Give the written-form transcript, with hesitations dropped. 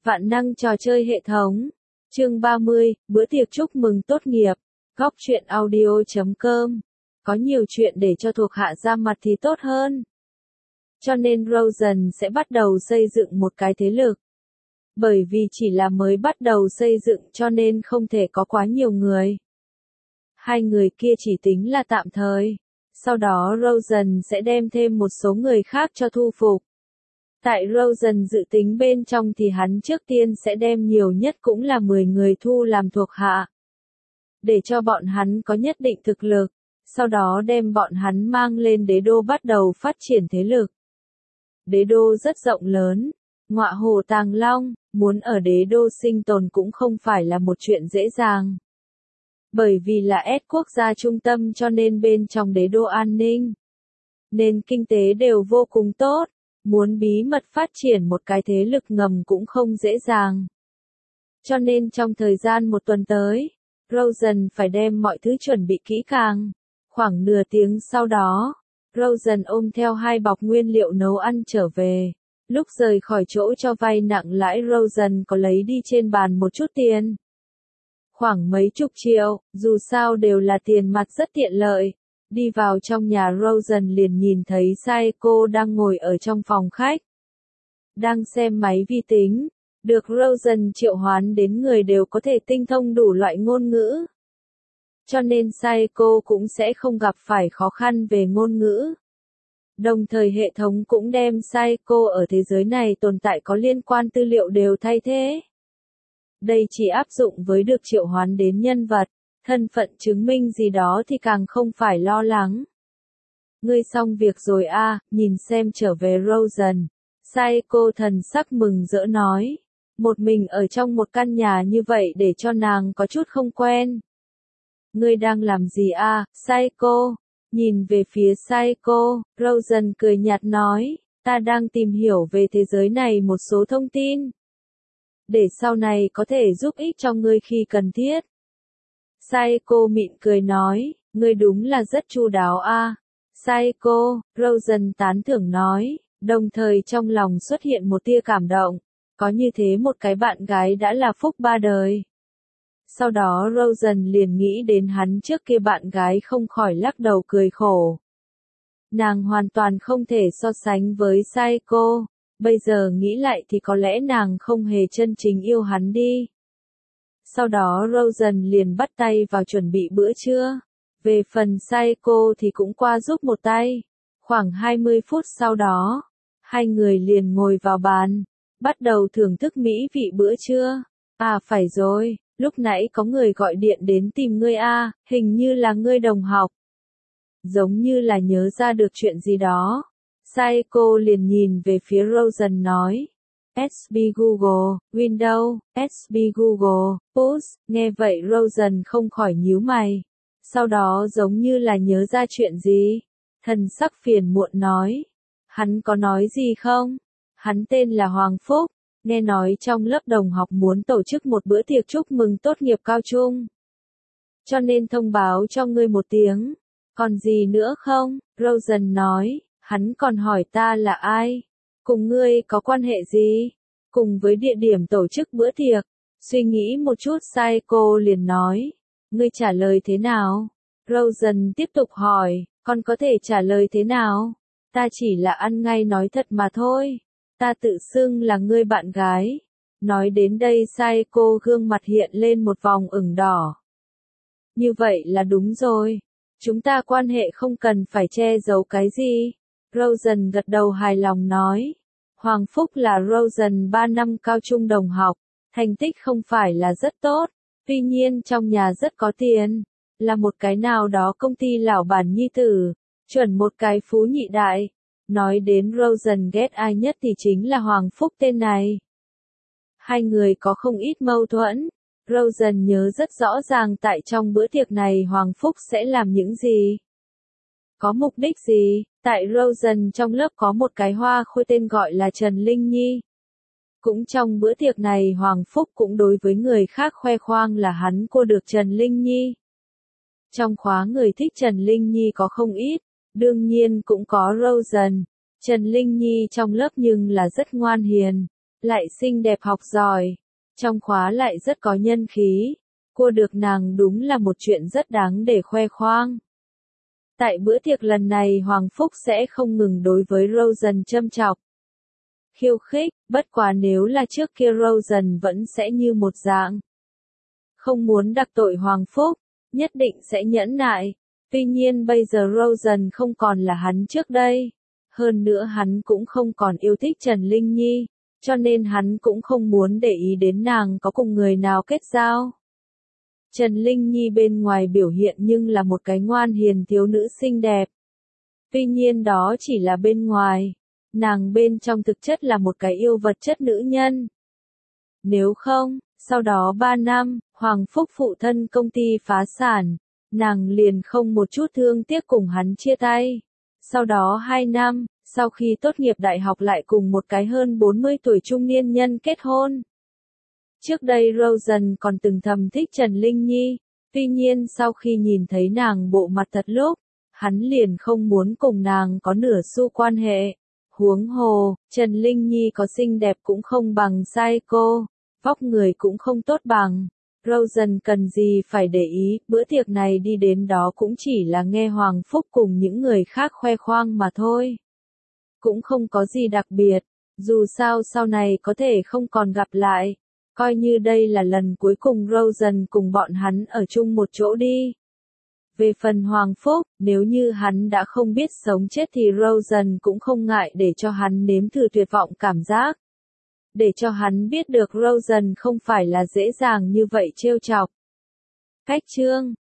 Vạn năng trò chơi hệ thống. Chương 30, bữa tiệc chúc mừng tốt nghiệp. Góc truyện audio.com. Có nhiều chuyện để cho thuộc hạ ra mặt thì tốt hơn. Cho nên Rosen sẽ bắt đầu xây dựng một cái thế lực. Bởi vì chỉ là mới bắt đầu xây dựng cho nên không thể có quá nhiều người. Hai người kia chỉ tính là tạm thời. Sau đó Rosen sẽ đem thêm một số người khác cho thu phục. Tại Rosen dự tính bên trong thì hắn trước tiên sẽ đem nhiều nhất cũng là 10 người thu làm thuộc hạ. Để cho bọn hắn có nhất định thực lực, sau đó đem bọn hắn mang lên đế đô bắt đầu phát triển thế lực. Đế đô rất rộng lớn, ngọa hồ tàng long, muốn ở đế đô sinh tồn cũng không phải là một chuyện dễ dàng. Bởi vì là S quốc gia trung tâm cho nên bên trong đế đô an ninh, nên kinh tế đều vô cùng tốt. Muốn bí mật phát triển một cái thế lực ngầm cũng không dễ dàng. Cho nên trong thời gian một tuần tới, Rosen phải đem mọi thứ chuẩn bị kỹ càng. Khoảng nửa tiếng sau đó, Rosen ôm theo 2 bọc nguyên liệu nấu ăn trở về. Lúc rời khỏi chỗ cho vay nặng lãi Rosen có lấy đi trên bàn một chút tiền. Khoảng mấy chục triệu, dù sao đều là tiền mặt rất tiện lợi. Đi vào trong nhà Rosen liền nhìn thấy Saeko đang ngồi ở trong phòng khách. Đang xem máy vi tính. Được Rosen triệu hoán đến người đều có thể tinh thông đủ loại ngôn ngữ. Cho nên Saeko cũng sẽ không gặp phải khó khăn về ngôn ngữ. Đồng thời hệ thống cũng đem Saeko ở thế giới này tồn tại có liên quan tư liệu đều thay thế. Đây chỉ áp dụng với được triệu hoán đến nhân vật. Thân phận chứng minh gì đó thì càng không phải lo lắng. Ngươi xong việc rồi à, nhìn xem trở về Rosen. Saeko thần sắc mừng rỡ nói. Một mình ở trong một căn nhà như vậy để cho nàng có chút không quen. Ngươi đang làm gì à, Saeko? Nhìn về phía Saeko, Rosen cười nhạt nói. Ta đang tìm hiểu về thế giới này một số thông tin. Để sau này có thể giúp ích cho ngươi khi cần thiết. Saeko mỉm cười nói, ngươi đúng là rất chu đáo a. Saeko, Rosen tán thưởng nói, đồng thời trong lòng xuất hiện một tia cảm động. Có như thế một cái bạn gái đã là phúc ba đời. Sau đó Rosen liền nghĩ đến hắn trước kia bạn gái không khỏi lắc đầu cười khổ. Nàng hoàn toàn không thể so sánh với Saeko. Bây giờ nghĩ lại thì có lẽ nàng không hề chân chính yêu hắn đi. Sau đó Rosen liền bắt tay vào chuẩn bị bữa trưa. Về phần Saeko thì cũng qua giúp một tay. Khoảng 20 phút sau đó, hai người liền ngồi vào bàn, bắt đầu thưởng thức mỹ vị bữa trưa. À phải rồi, lúc nãy có người gọi điện đến tìm ngươi à, hình như là ngươi đồng học. Giống như là nhớ ra được chuyện gì đó. Saeko liền nhìn về phía Rosen nói. SB Google, Windows, SB Google, Push, nghe vậy Rosen không khỏi nhíu mày. Sau đó giống như là nhớ ra chuyện gì. Thần sắc phiền muộn nói. Hắn có nói gì không? Hắn tên là Hoàng Phúc, nghe nói trong lớp đồng học muốn tổ chức một bữa tiệc chúc mừng tốt nghiệp cao trung. Cho nên thông báo cho ngươi một tiếng. Còn gì nữa không? Rosen nói, hắn còn hỏi ta là ai? Cùng ngươi có quan hệ gì? Cùng với địa điểm tổ chức bữa tiệc. Suy nghĩ một chút Saeko liền nói. Ngươi trả lời thế nào? Rosen tiếp tục hỏi. Con có thể trả lời thế nào? Ta chỉ là ăn ngay nói thật mà thôi. Ta tự xưng là ngươi bạn gái. Nói đến đây Saeko gương mặt hiện lên một vòng ửng đỏ. Như vậy là đúng rồi. Chúng ta quan hệ không cần phải che giấu cái gì. Rosen gật đầu hài lòng nói. Hoàng Phúc là Rosen 3 năm cao trung đồng học, thành tích không phải là rất tốt, tuy nhiên trong nhà rất có tiền, là một cái nào đó công ty lão bản nhi tử, chuẩn một cái phú nhị đại. Nói đến Rosen ghét ai nhất thì chính là Hoàng Phúc tên này. Hai người có không ít mâu thuẫn, Rosen nhớ rất rõ ràng tại trong bữa tiệc này Hoàng Phúc sẽ làm những gì. Có mục đích gì? Tại Rosen trong lớp có một cái hoa khôi tên gọi là Trần Linh Nhi. Cũng trong bữa tiệc này Hoàng Phúc cũng đối với người khác khoe khoang là hắn cô được Trần Linh Nhi. Trong khóa người thích Trần Linh Nhi có không ít, đương nhiên cũng có Rosen. Trần Linh Nhi trong lớp nhưng là rất ngoan hiền, lại xinh đẹp học giỏi, trong khóa lại rất có nhân khí, cua được nàng đúng là một chuyện rất đáng để khoe khoang. Tại bữa tiệc lần này Hoàng Phúc sẽ không ngừng đối với Rosen châm chọc, khiêu khích, bất quá nếu là trước kia Rosen vẫn sẽ như một dạng. Không muốn đắc tội Hoàng Phúc, nhất định sẽ nhẫn nại. Tuy nhiên bây giờ Rosen không còn là hắn trước đây. Hơn nữa hắn cũng không còn yêu thích Trần Linh Nhi, cho nên hắn cũng không muốn để ý đến nàng có cùng người nào kết giao. Trần Linh Nhi bên ngoài biểu hiện nhưng là một cái ngoan hiền thiếu nữ xinh đẹp. Tuy nhiên đó chỉ là bên ngoài, nàng bên trong thực chất là một cái yêu vật chất nữ nhân. Nếu không, sau đó 3 năm, Hoàng Phúc phụ thân công ty phá sản, nàng liền không một chút thương tiếc cùng hắn chia tay. Sau đó 2 năm, sau khi tốt nghiệp đại học lại cùng một cái hơn 40 tuổi trung niên nhân kết hôn. Trước đây Rosen còn từng thầm thích Trần Linh Nhi, tuy nhiên sau khi nhìn thấy nàng bộ mặt thật lúc, hắn liền không muốn cùng nàng có nửa xu quan hệ. Huống hồ, Trần Linh Nhi có xinh đẹp cũng không bằng Saeko, vóc người cũng không tốt bằng. Rosen cần gì phải để ý, bữa tiệc này đi đến đó cũng chỉ là nghe Hoàng Phúc cùng những người khác khoe khoang mà thôi. Cũng không có gì đặc biệt, dù sao sau này có thể không còn gặp lại. Coi như đây là lần cuối cùng Rosen cùng bọn hắn ở chung một chỗ đi. Về phần Hoàng Phúc, nếu như hắn đã không biết sống chết thì Rosen cũng không ngại để cho hắn nếm thử tuyệt vọng cảm giác. Để cho hắn biết được Rosen không phải là dễ dàng như vậy trêu chọc. Cách chương